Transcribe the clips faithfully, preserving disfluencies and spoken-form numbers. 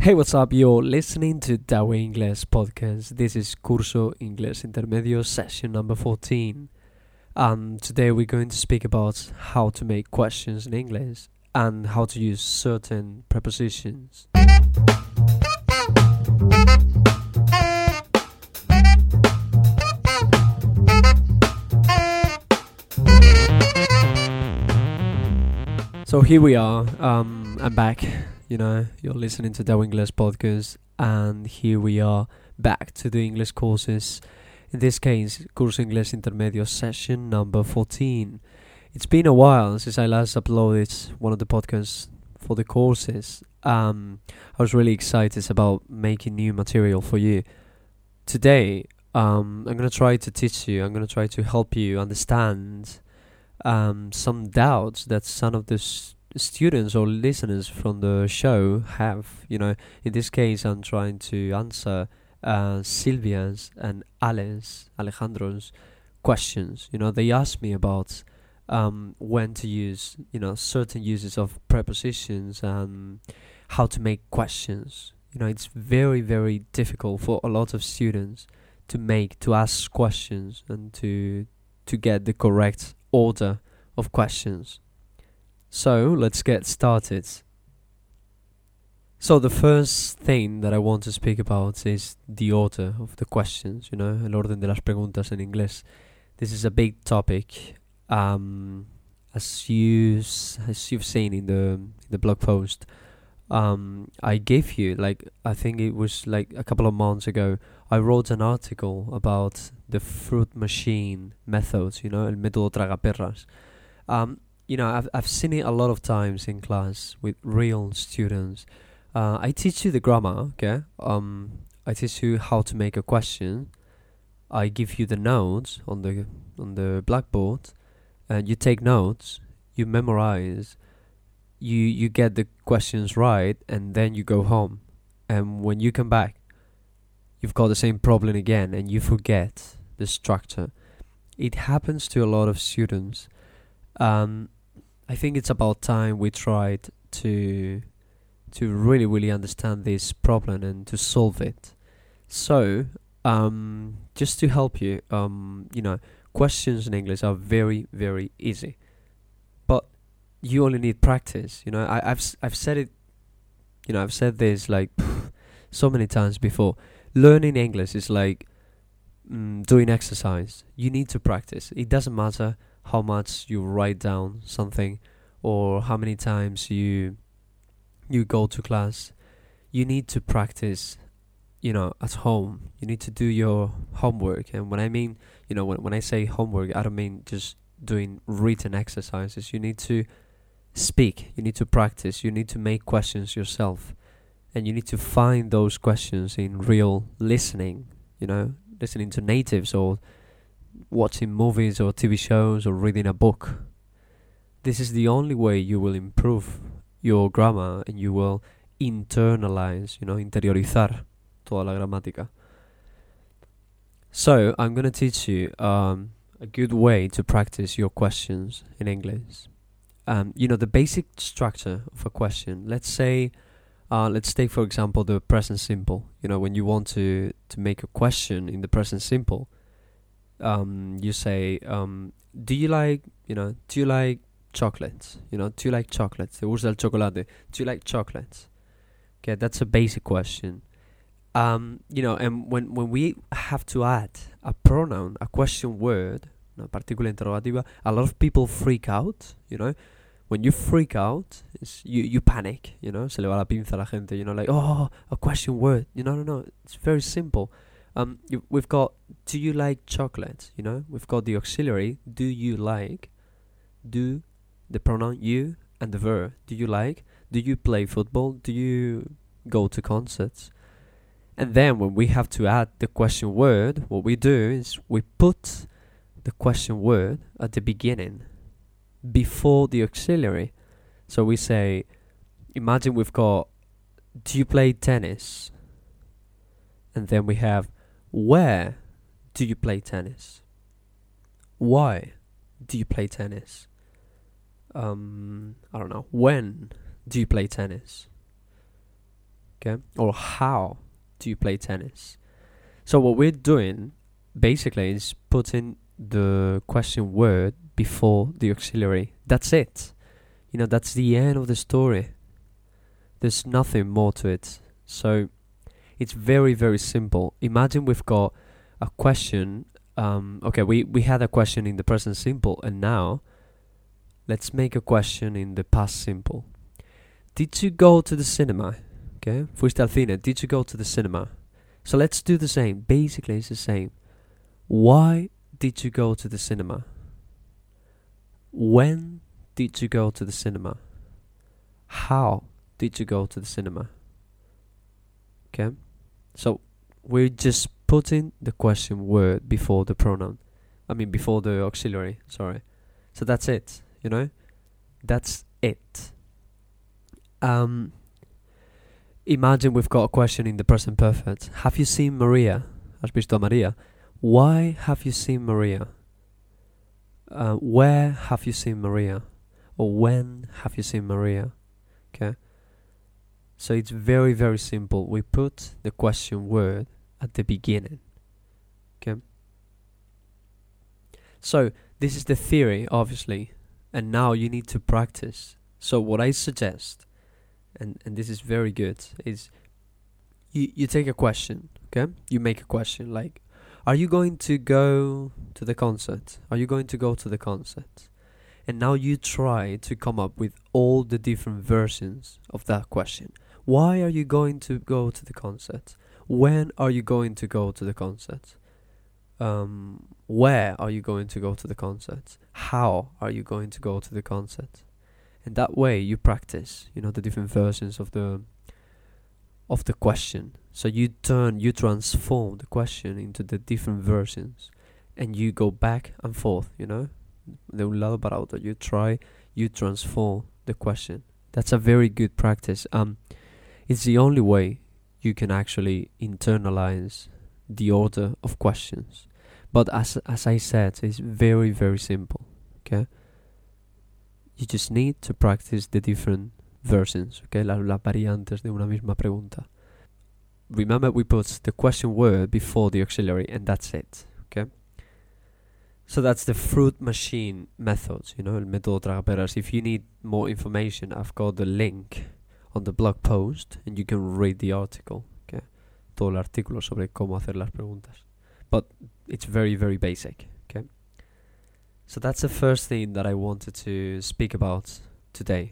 Hey, what's up? You're listening to Dawe Inglés podcast. This is Curso Inglés Intermedio session number fourteen. And today we're going to speak about how to make questions in English and how to use certain prepositions. So here we are. Um, I'm back. You know, you're listening to the English podcast, and here we are back to the English courses. In this case, Curso Inglés Intermedio session number fourteen. It's been a while since I last uploaded one of the podcasts for the courses. Um, I was really excited about making new material for you. Today, um, I'm going to try to teach you, I'm going to try to help you understand um, some doubts that some of the s- students or listeners from the show have. You know, in this case, I'm trying to answer uh, Silvia's and Ale's, Alejandro's questions. You know, they asked me about um, when to use, you know, certain uses of prepositions and how to make questions. You know, it's very, very difficult for a lot of students to make, to ask questions and to to get the correct order of questions. So, let's get started. So, the first thing that I want to speak about is the order of the questions, you know, el orden de las preguntas en inglés. This is a big topic, um, as, you, as you've seen in the, in the blog post. Um, I gave you, like, I think it was like a couple of months ago, I wrote an article about the fruit machine methods, you know, el método tragaperras. Um, You know, I've I've seen it a lot of times in class with real students. Uh, I teach you the grammar, okay? Um, I teach you how to make a question. I give you the notes on the on the blackboard, and you take notes. You memorize. You you get the questions right, and then you go home. And when you come back, you've got the same problem again, and you forget the structure. It happens to a lot of students. Um. I think it's about time we tried to to really, really understand this problem and to solve it. So, um, just to help you, um, you know, questions in English are very, very easy, but you only need practice. You know, I, I've s- I've said it. You know, I've said this like pff, so many times before. Learning English is like mm, doing exercise. You need to practice. It doesn't matter how much you write down something or how many times you you go to class. You need to practice, you know, at home. You need to do your homework. And when I mean, you know, when, when I say homework, I don't mean just doing written exercises. You need to speak. You need to practice. You need to make questions yourself. And you need to find those questions in real listening, you know, listening to natives or watching movies or T V shows or reading a book. This is the only way you will improve your grammar and you will internalize, you know, interiorizar toda la gramática. So, I'm going to teach you um, a good way to practice your questions in English. Um, you know, the basic structure of a question. Let's say, uh, let's take, for example, the present simple. You know, when you want to, to make a question in the present simple, Um, you say, um, do you like, you know, do you like chocolates? You know, do you like chocolates? ¿Te gusta el chocolate? Do you like chocolates? Okay, that's a basic question. Um, you know, and when, when we have to add a pronoun, a question word, una partícula interrogativa, a lot of people freak out, you know. When you freak out, it's, you, you panic, you know, se le va la pinza a la gente, you know, like, oh, a question word. You know, no, no, it's very simple. Um, you, we've got, do you like chocolate? You know, we've got the auxiliary, do you like, do, the pronoun you, and the verb, do you like, do you play football, do you go to concerts? And then when we have to add the question word, what we do is we put the question word at the beginning, before the auxiliary. So we say, imagine we've got, do you play tennis? And then we have, where do you play tennis? Why do you play tennis? Um, I don't know. When do you play tennis? okay? Or how do you play tennis? So what we're doing basically is putting the question word before the auxiliary. That's it. You know, that's the end of the story. There's nothing more to it. So it's very, very simple. Imagine we've got a question. Um, okay, we, we had a question in the present simple, and now let's make a question in the past simple. Did you go to the cinema? Okay, fuiste al cine. Did you go to the cinema? So let's do the same. Basically, it's the same. Why did you go to the cinema? When did you go to the cinema? How did you go to the cinema? Okay, so we're just putting the question word before the pronoun. I mean, before the auxiliary, sorry. So that's it, you know? That's it. Um, imagine we've got a question in the present perfect. Have you seen Maria? Has visto a Maria? Why have you seen Maria? Uh, where have you seen Maria? Or when have you seen Maria? Okay? So it's very, very simple. We put the question word at the beginning. Okay? So this is the theory, obviously. And now you need to practice. So what I suggest, and, and this is very good, is you, you take a question, okay? You make a question like, are you going to go to the concert? Are you going to go to the concert? And now you try to come up with all the different versions of that question. Why are you going to go to the concert? When are you going to go to the concert? Um, where are you going to go to the concert? How are you going to go to the concert? And that way you practice, you know, the different versions of the of the question. So you turn, you transform the question into the different versions, and you go back and forth, you know. De un lado para otro. You try, you transform the question. That's a very good practice. Um, it's the only way you can actually internalize the order of questions. But as as I said, it's very, very simple. Okay. You just need to practice the different versions, okay, las, las variantes de una misma pregunta. Remember, we put the question word before the auxiliary, and that's it, okay? So that's the fruit machine methods, you know, el método tragaperas. If you need more information, I've got the link on the blog post, and you can read the article, okay? Todo el artículo sobre cómo hacer las preguntas. But it's very, very basic, okay? So that's the first thing that I wanted to speak about today.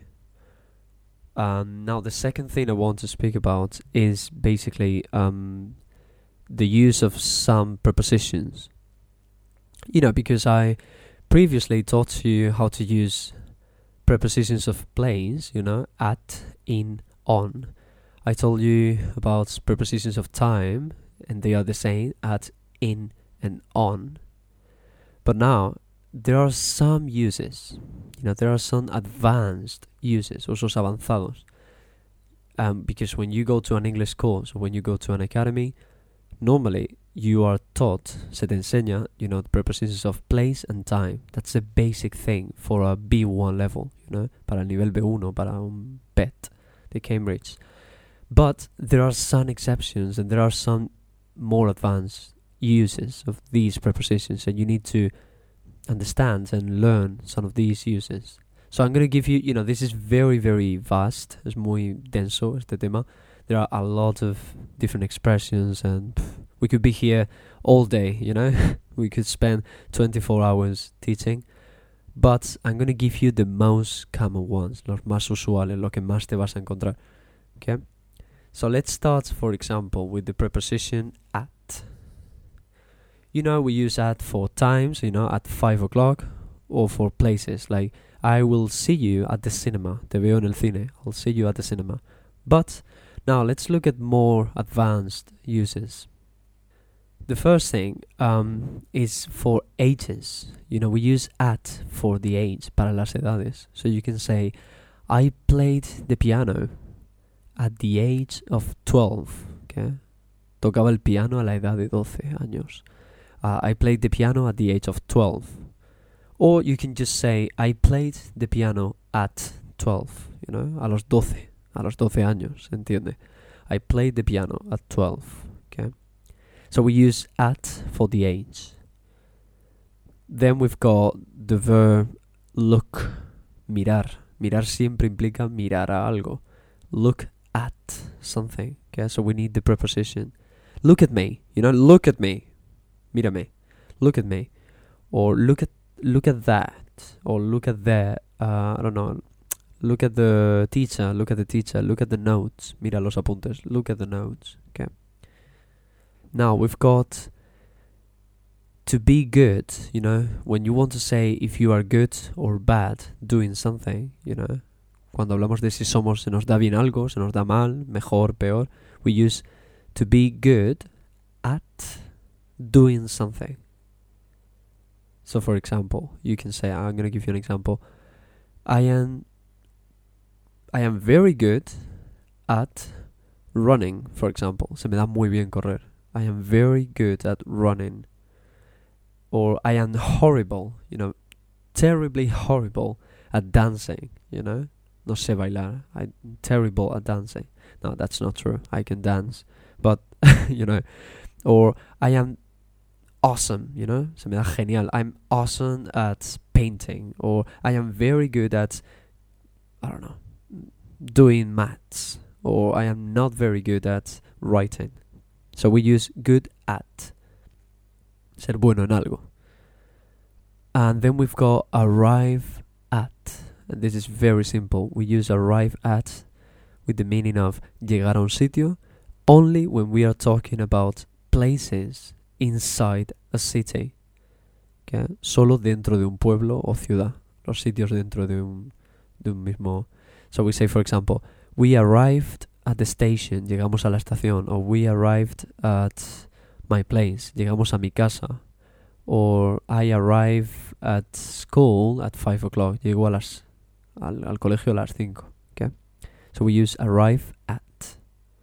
Um, now, the second thing I want to speak about is basically um, the use of some prepositions. You know, because I previously taught you how to use prepositions of place, you know, at, in, on. I told you about prepositions of time, and they are the same, at, in, and on. But now, there are some uses, you know, there are some advanced uses, usos avanzados. Um, because when you go to an English course or when you go to an academy, normally you are taught, se te enseña, you know, the prepositions of place and time. That's a basic thing for a B one level, you know, para el nivel B uno, para un B E T de Cambridge. But there are some exceptions and there are some more advanced uses of these prepositions, and you need to understand and learn some of these uses. So I'm going to give you, you know, this is very, very vast. Es muy denso este tema. There are a lot of different expressions, and pff, we could be here all day, you know. We could spend twenty-four hours teaching. But I'm going to give you the most common ones, los más usuales, lo que más te vas a encontrar. Okay? So let's start, for example, with the preposition at. You know, we use at for times, you know, at five o'clock, or for places, like, I will see you at the cinema. Te veo en el cine. I'll see you at the cinema. But now let's look at more advanced uses. The first thing um, is for ages. You know, we use at for the age, para las edades. So you can say, I played the piano at the age of twelve. Okay? Tocaba el piano a la edad de doce años. Uh, I played the piano at the age of twelve. Or you can just say, I played the piano at twelve, you know, a los doce, a los doce años, ¿entiende? I played the piano at twelve. Okay, so we use at for the age. Then we've got the verb look, mirar. Mirar siempre implica mirar a algo. Look at something. Okay, so we need the preposition. Look at me. You know, look at me. Mírame. Look at me. Or look at look at that. Or look at that. Uh, I don't know. Look at the teacher. Look at the teacher. Look at the notes. Mira los apuntes. Look at the notes. Okay. Now we've got to be good, you know, when you want to say if you are good or bad doing something, you know, cuando hablamos de si somos, se nos da bien algo, se nos da mal, mejor, peor, we use to be good at doing something. So for example, you can say, I'm going to give you an example. I am I am very good at running, for example. Se me da muy bien correr. I am very good at running. Or I am horrible, you know, terribly horrible at dancing, you know. No sé bailar. I'm terrible at dancing. No, that's not true. I can dance. But, you know, or I am awesome, you know. Se me da genial. I'm awesome at painting. Or I am very good at, I don't know, doing maths. Or I am not very good at writing. So we use good at. Ser bueno en algo. And then we've got arrive at. And this is very simple. We use arrive at with the meaning of llegar a un sitio only when we are talking about places inside a city. Okay? Solo dentro de un pueblo o ciudad. Los sitios dentro de un, de un mismo. So we say, for example, we arrived at the station. Llegamos a la estación. Or we arrived at my place. Llegamos a mi casa. Or I arrive at school at five o'clock. Llego a las, al, al colegio a las cinco. Okay? So we use arrive at.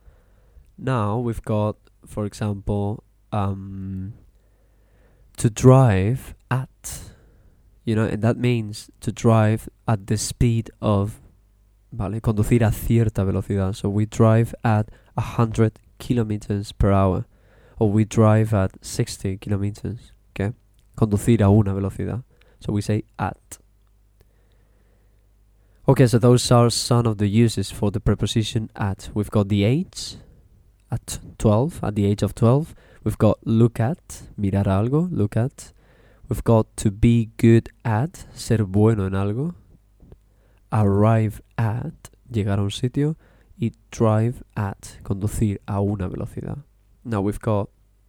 Now we've got, for example, um, to drive at. You know, and that means to drive at the speed of, vale, conducir a cierta velocidad. So we drive at one hundred kilometers per hour. Or we drive at sixty kilometers. Okay? Conducir a una velocidad. So we say at. Okay, so those are some of the uses for the preposition at. We've got the age at twelve, at the age of twelve. We've got look at, mirar algo, look at. We've got to be good at, ser bueno en algo. Arrive at, llegar a un sitio. Y drive at, conducir a una velocidad. Now we've got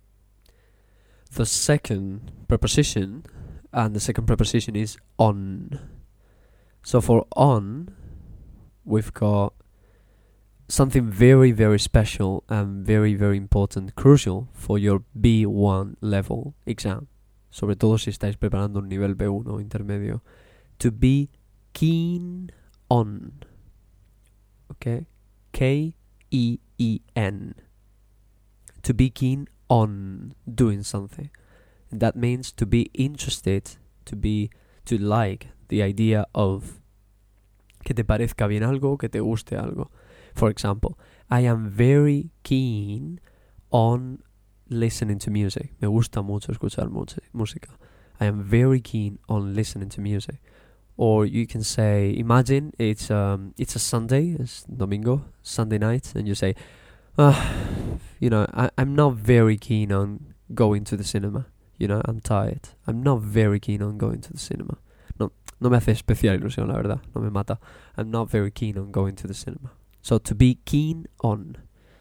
the second preposition, and the second preposition is on. So for on, we've got something very, very special and very, very important, crucial for your B one level exam. Sobre todo si estáis preparando un nivel B uno intermedio. To be keen on. Okay? K E E N. To be keen on doing something. And that means to be interested, to be, to like the idea of. Que te parezca bien algo, que te guste algo. For example, I am very keen on listening to music. Me gusta mucho escuchar música. I am very keen on listening to music. Or you can say, imagine it's um it's a Sunday, it's domingo, Sunday night, and you say, uh, you know, I, I'm not very keen on going to the cinema. You know, I'm tired. I'm not very keen on going to the cinema. No, no me hace especial ilusión, la verdad. No me mata. I'm not very keen on going to the cinema. So to be keen on.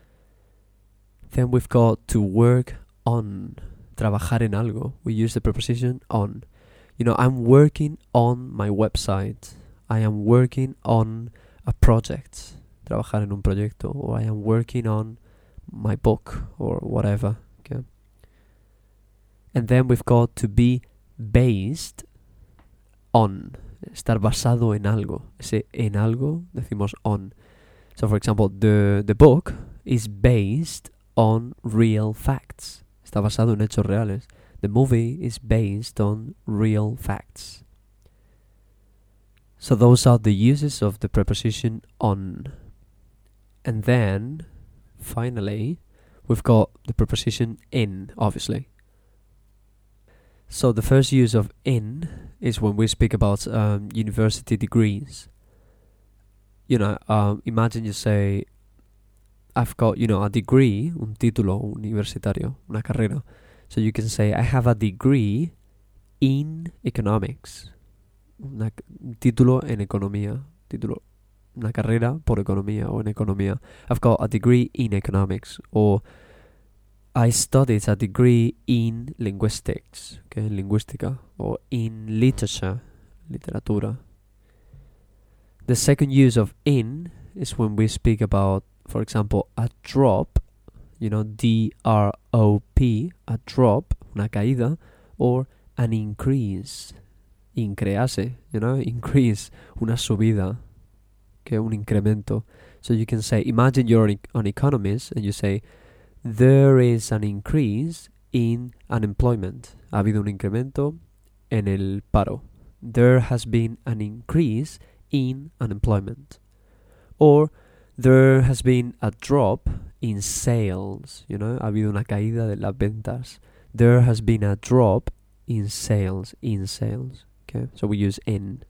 Then we've got to work on. Trabajar en algo. We use the preposition on. You know, I'm working on my website. I am working on a project. Trabajar en un proyecto. Or I am working on my book. Or whatever. Okay. And then we've got to be based on. Estar basado en algo. Ese en algo decimos on. So for example, the, the book is based on real facts. Está basado en hechos reales. The movie is based on real facts. So those are the uses of the preposition on. And then, finally, we've got the preposition in, obviously. So the first use of in is when we speak about um, university degrees. You know, um, imagine you say, I've got, you know, a degree, un título universitario, una carrera. So you can say, I have a degree in economics. Una, un título en economía. Título, una carrera por economía o en economía. I've got a degree in economics. Or I studied a degree in linguistics. Okay, lingüística. Or in literature, literatura. The second use of in is when we speak about, for example, a drop, you know, D R O P, a drop, una caída, or an increase, increase, you know, increase, una subida, okay, un incremento. So you can say, imagine you're an economist and you say, there is an increase in unemployment. Ha habido un incremento en el paro. There has been an increase in unemployment. Or there has been a drop in sales. You know, ha habido una caída de las ventas. There has been a drop in sales. In sales. Okay, so we use in.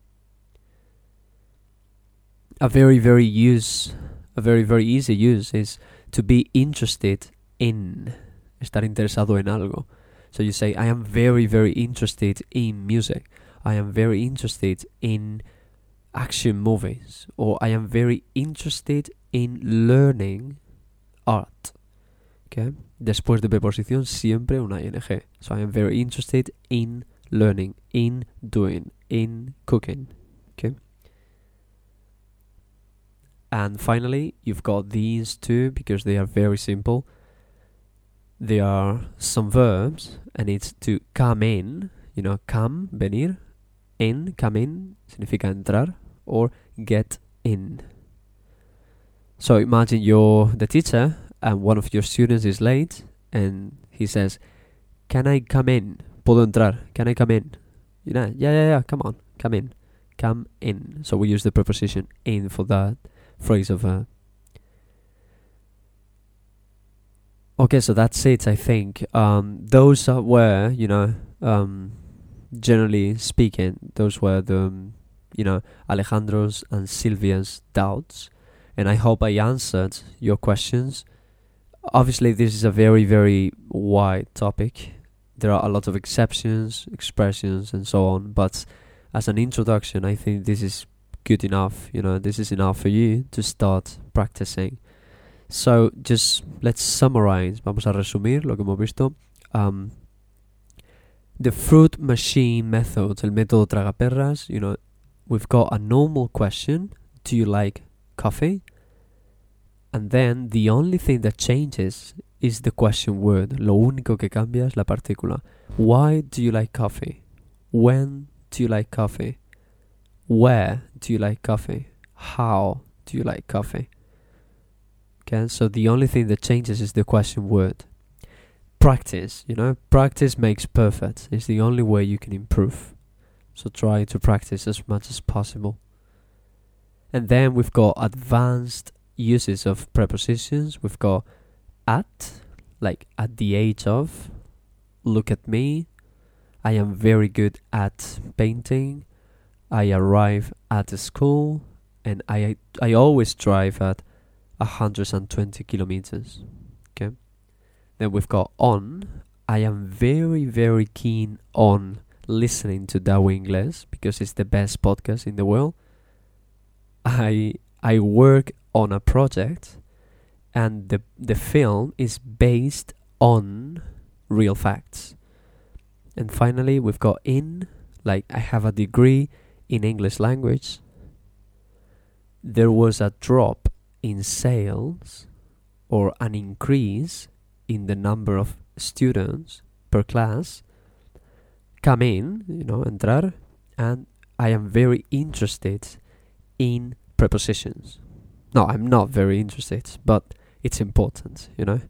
A very, very use, a very, very easy use is to be interested in. Estar interesado en algo. So you say, I am very, very interested in music. I am very interested in action movies, or I am very interested in learning art. Okay? Después de preposición siempre una ing. So I am very interested in learning, in doing, in cooking. Okay? And finally, you've got these two because they are very simple. They are some verbs, and it's to come in, you know, come, venir, in, come in, significa entrar, or get in. So imagine you're the teacher and one of your students is late and he says, can I come in? ¿Puedo entrar? Can I come in? You know, yeah, yeah, yeah, come on, come in. Come in. So we use the preposition in for that phrase of uh Okay, so that's it, I think. Um, those are were, you know, um, generally speaking, those were the, um, you know, Alejandro's and Silvia's doubts. And I hope I answered your questions. Obviously, this is a very, very wide topic. There are a lot of exceptions, expressions, and so on. But as an introduction, I think this is good enough. You know, this is enough for you to start practicing. So, just let's summarize. Vamos a resumir lo que hemos visto. Um, the fruit machine method, el método tragaperras, you know, we've got a normal question. Do you like coffee? And then the only thing that changes is the question word. Lo único que cambia es la partícula. Why do you like coffee? When do you like coffee? Where do you like coffee? How do you like coffee? Okay, so the only thing that changes is the question word. Practice, you know, practice makes perfect. It's the only way you can improve. So try to practice as much as possible. And then we've got advanced uses of prepositions. We've got at, like at the age of, look at me, I am very good at painting, I arrive at the school, and I I always drive at one hundred twenty kilometers. Okay. Then we've got on, I am very, very keen on listening to Dao Inglés because it's the best podcast in the world. I I work on a project and the the film is based on real facts. And finally, we've got in, like I have a degree in English language. There was a drop in sales or an increase in the number of students per class. Come in, you know, entrar, and I am very interested in prepositions. No, I'm not very interested, but it's important, you know.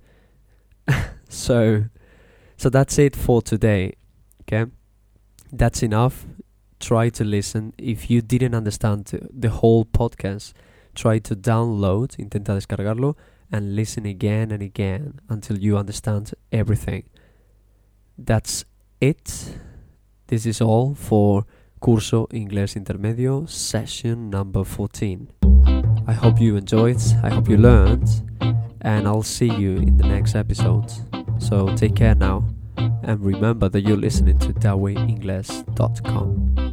so, so that's it for today. Okay, that's enough. Try to listen. If you didn't understand the whole podcast, try to download, intenta descargarlo, and listen again and again until you understand everything. That's it. This is all for Curso Inglés Intermedio session number fourteen. I hope you enjoyed, I hope you learned, and I'll see you in the next episode. So take care now, and remember that you're listening to Dawei Ingles dot com.